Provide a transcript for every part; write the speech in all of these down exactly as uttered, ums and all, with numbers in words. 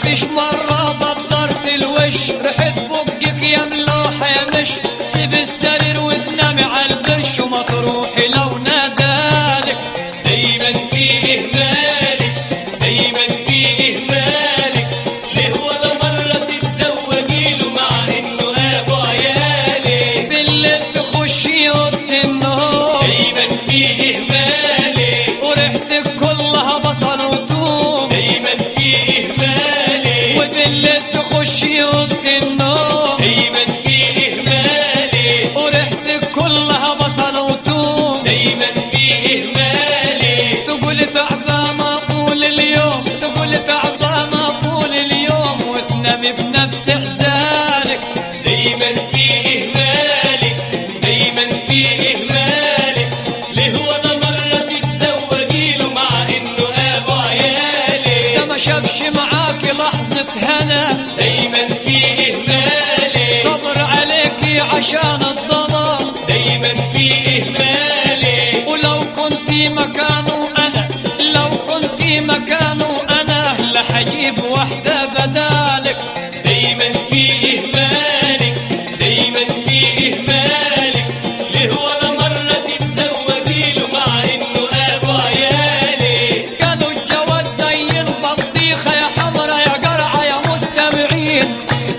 فيش مرة بدرت الوش، ريحة بقك يا ملوحة يا مش، سيب السرير وتنامي على القرش وما تروحي لو نادالك. دايما فيه مالك، دايما فيه مالك، ليه ولا مرة تتزوجيله مع انه ابو عيالك؟ بالليل تخشي اوضة النوم دايما فيه مالك، وريحتك كلها بصل وثوم. دايما فيه مالك، وبالليل تخشي اوضة النوم دايما فيه مالك، وريحتك كلها بصل وثوم. دايما فيه مالك، تقولي تعبانة طول اليوم، تقولي تعبانة طول اليوم وتنامي بنفس عزالك. دايما فيه مالك، دايما فيه مالك، ليه ولا مرة تتزوجيله مع انه ابو عيالك؟ ده ما شافش معاكي لحظة هنا، دايما فيه مالك، صبر عليكي عشان الظلام. دايما فيه مالك، ولو كنتي مكانه انا، لو كنتي مكانه انا لحجيب وحدة بدالك. دايما فيه مالك، دايما فيه مالك، ليه ولا مرة تتزوجيله مع انه ابو عيالك؟ قالوا الجواز زي البطيخة يا حمرا يا قرعة يا مستمعين،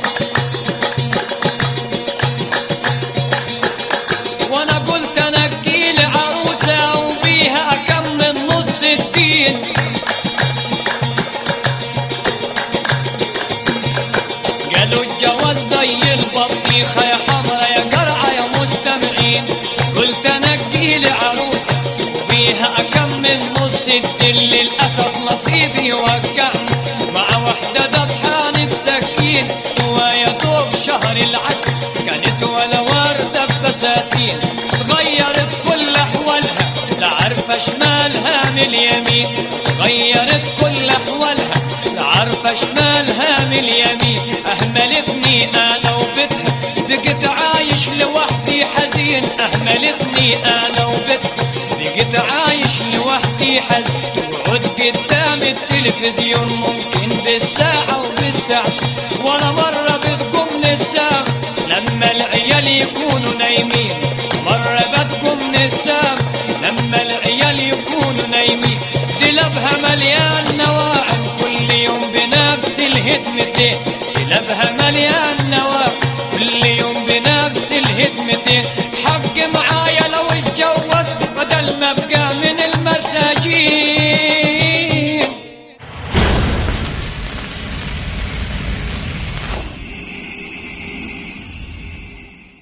وانا قلت انقيلي عروسة وبيها اكمل نص الدين. قالوا الجواز زي البطيخة يا حمرا يا قرعة يا مستمعين، قلت انقيلي عروسة وبيها اكمل نص الدين. للاسف نصيبي يوقعني مع وحدة ذبحاني بسكين، ويا دوب شهر العسل كانت ولا وردة في بساتين. تغيرت كل احوالها لا عارفة شمالها من اليمين، تغيرت كل احوالها لا عارفة شمالها من اليمين. اهملتني انا وبتها بقيت عايش لوحدي حزين، اهملتني انا وبتها بقيت عايش لوحدي حزين. وقعد قدام التلفزيون ممكن بالساعة وبالساعة، ولا مرة بتقوم من الساعة لما العيال يكونوا نايمين، مرة بتقوم من الساعة لما العيال يكونوا نايمين. دلبها مليان نواعم كل يوم بنفس الهدمتين، دلبها مليان نواعم كل يوم بنفس الهدمتين. حق معايا لو اتجوزت بدل ما ابقى من المساجين.